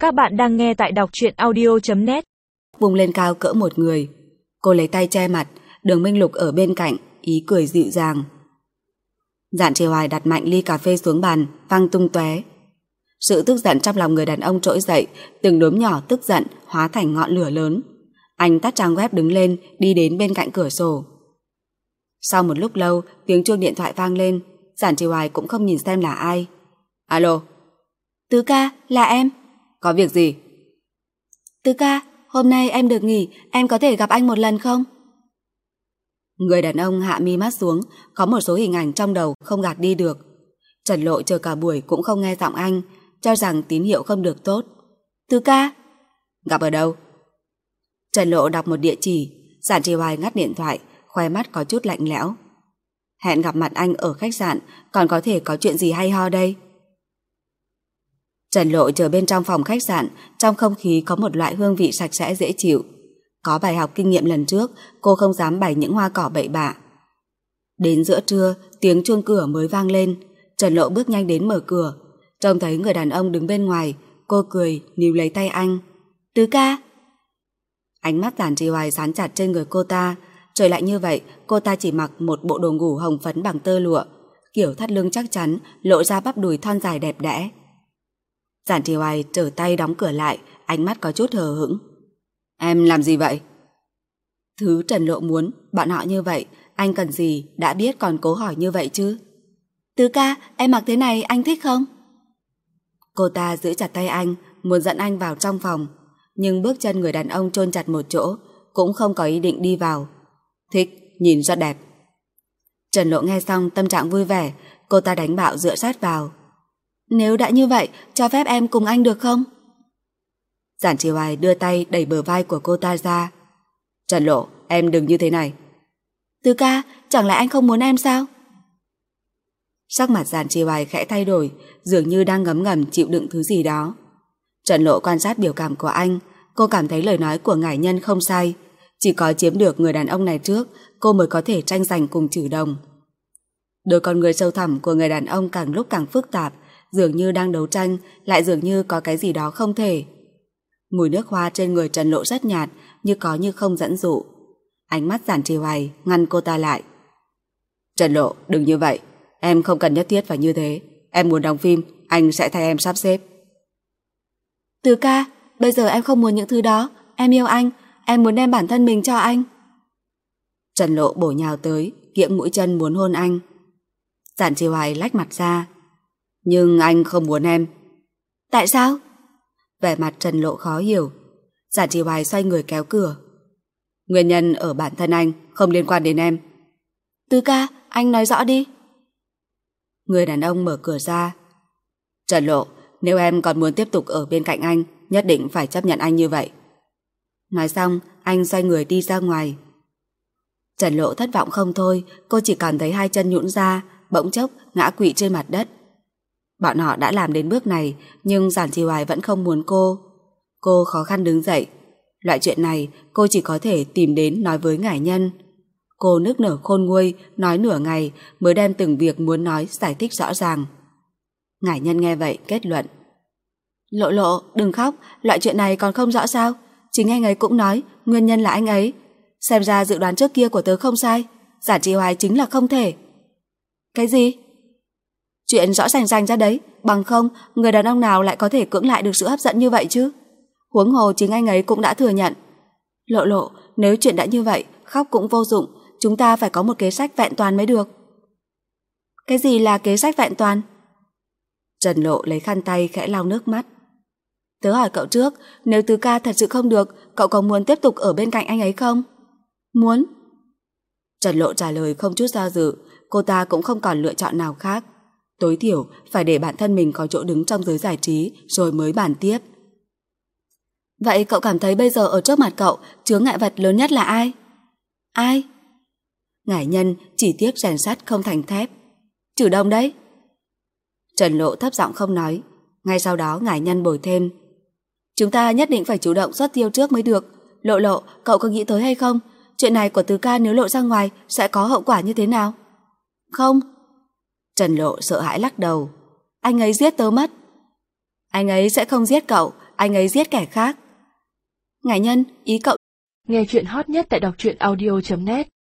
Các bạn đang nghe tại đọc truyện audio.net. Vùng lên cao cỡ một người. Cô lấy tay che mặt, Đường Minh Lục ở bên cạnh, ý cười dịu dàng. Dạn Trì Hoài đặt mạnh ly cà phê xuống bàn, văng tung tóe. Sự tức giận trong lòng người đàn ông trỗi dậy, từng đốm nhỏ tức giận hóa thành ngọn lửa lớn. Anh tắt trang web đứng lên, đi đến bên cạnh cửa sổ. Sau một lúc lâu, tiếng chuông điện thoại vang lên. Dạn Trì Hoài cũng không nhìn xem là ai. Alo. Tứ ca, là em. Có việc gì? Tứ ca, hôm nay em được nghỉ, em có thể gặp anh một lần không? Người đàn ông hạ mi mắt xuống, có một số hình ảnh trong đầu không gạt đi được. Trần Lộ chờ cả buổi cũng không nghe giọng anh, cho rằng tín hiệu không được tốt. Tứ ca. Gặp ở đâu? Trần Lộ đọc một địa chỉ. Dạn Trì Hoài ngắt điện thoại, khoe mắt có chút lạnh lẽo. Hẹn gặp mặt anh ở khách sạn, còn có thể có chuyện gì hay ho đây? Trần Lộ chờ bên trong phòng khách sạn, trong không khí có một loại hương vị sạch sẽ dễ chịu. Có bài học kinh nghiệm lần trước, cô không dám bày những hoa cỏ bậy bạ. Đến giữa trưa, tiếng chuông cửa mới vang lên. Trần Lộ bước nhanh đến mở cửa, trông thấy người đàn ông đứng bên ngoài. Cô cười, níu lấy tay anh. Tứ ca. Ánh mắt Dạn Trì Hoài dán chặt trên người cô ta. Trời lạnh như vậy, cô ta chỉ mặc một bộ đồ ngủ hồng phấn bằng tơ lụa, kiểu thắt lưng chắc chắn, lộ ra bắp đùi thon dài đẹp đẽ. Dạn Trì Hoài trở tay đóng cửa lại, ánh mắt có chút hờ hững. Em làm gì vậy? Thứ Trần Lộ muốn, bọn họ như vậy, anh cần gì đã biết còn cố hỏi như vậy chứ? Tứ ca, em mặc thế này anh thích không? Cô ta giữ chặt tay anh, muốn dẫn anh vào trong phòng, nhưng bước chân người đàn ông chôn chặt một chỗ, cũng không có ý định đi vào. Thích, nhìn rất đẹp. Trần Lộ nghe xong tâm trạng vui vẻ, cô ta đánh bạo dựa sát vào. Nếu đã như vậy, cho phép em cùng anh được không? Dạn Trì Hoài đưa tay đẩy bờ vai của cô ta ra. Trần Lộ, em đừng như thế này. Tứ ca, chẳng lẽ anh không muốn em sao? Sắc mặt Dạn Trì Hoài khẽ thay đổi, dường như đang ngấm ngầm chịu đựng thứ gì đó. Trần Lộ quan sát biểu cảm của anh, cô cảm thấy lời nói của ngải nhân không sai. Chỉ có chiếm được người đàn ông này trước, cô mới có thể tranh giành cùng Trử Đồng. Đôi con người sâu thẳm của người đàn ông càng lúc càng phức tạp, dường như đang đấu tranh, lại dường như có cái gì đó không thể. Mùi nước hoa trên người Trần Lộ rất nhạt, như có như không dẫn dụ. Ánh mắt Dạn Trì Hoài ngăn cô ta lại. Trần Lộ, đừng như vậy, em không cần nhất thiết phải như thế. Em muốn đóng phim, anh sẽ thay em sắp xếp. Tứ ca, bây giờ em không muốn những thứ đó. Em yêu anh, em muốn đem bản thân mình cho anh. Trần Lộ bổ nhào tới, kiễng mũi chân muốn hôn anh. Dạn Trì Hoài lách mặt ra. Nhưng anh không muốn em. Tại sao? Vẻ mặt Trần Lộ khó hiểu. Dạn Trì Hoài xoay người kéo cửa. Nguyên nhân ở bản thân anh, không liên quan đến em. Tứ ca, anh nói rõ đi. Người đàn ông mở cửa ra. Trần Lộ, nếu em còn muốn tiếp tục ở bên cạnh anh, nhất định phải chấp nhận anh như vậy. Nói xong, anh xoay người đi ra ngoài. Trần Lộ thất vọng không thôi, cô chỉ cảm thấy hai chân nhũn ra, bỗng chốc ngã quỵ trên mặt đất. Bọn họ đã làm đến bước này, nhưng Dạn Trì Hoài vẫn không muốn cô. Cô khó khăn đứng dậy. Loại chuyện này cô chỉ có thể tìm đến nói với ngải nhân. Cô nức nở khôn nguôi, nói nửa ngày mới đem từng việc muốn nói giải thích rõ ràng. Ngải nhân nghe vậy kết luận. Lộ Lộ, đừng khóc, loại chuyện này còn không rõ sao? Chính anh ấy cũng nói, nguyên nhân là anh ấy. Xem ra dự đoán trước kia của tớ không sai, Dạn Trì Hoài chính là không thể. Cái gì? Chuyện rõ ràng rành ra đấy, bằng không người đàn ông nào lại có thể cưỡng lại được sự hấp dẫn như vậy chứ? Huống hồ chính anh ấy cũng đã thừa nhận. Lộ Lộ, nếu chuyện đã như vậy, khóc cũng vô dụng, chúng ta phải có một kế sách vẹn toàn mới được. Cái gì là kế sách vẹn toàn? Trần Lộ lấy khăn tay khẽ lau nước mắt. Tớ hỏi cậu trước, nếu Tứ ca thật sự không được, cậu có muốn tiếp tục ở bên cạnh anh ấy không? Muốn. Trần Lộ trả lời không chút do dự, cô ta cũng không còn lựa chọn nào khác. Tối thiểu phải để bản thân mình có chỗ đứng trong giới giải trí rồi mới bàn tiếp. Vậy cậu cảm thấy bây giờ ở trước mặt cậu chướng ngại vật lớn nhất là ai? Ai? Ngải nhân chỉ tiếc rèn sắt không thành thép. Trử Đồng đấy. Trần Lộ thấp giọng không nói. Ngay sau đó ngải nhân bồi thêm. Chúng ta nhất định phải chủ động xuất tiêu trước mới được. Lộ Lộ, cậu có nghĩ tới hay không? Chuyện này của Tứ ca nếu lộ ra ngoài sẽ có hậu quả như thế nào? Không. Trần Lộ sợ hãi lắc đầu. Anh ấy giết tớ mất. Anh ấy sẽ không giết cậu, anh ấy giết kẻ khác. Ngải Nhân, ý cậu... Nghe chuyện hot nhất tại đọc truyện audio.net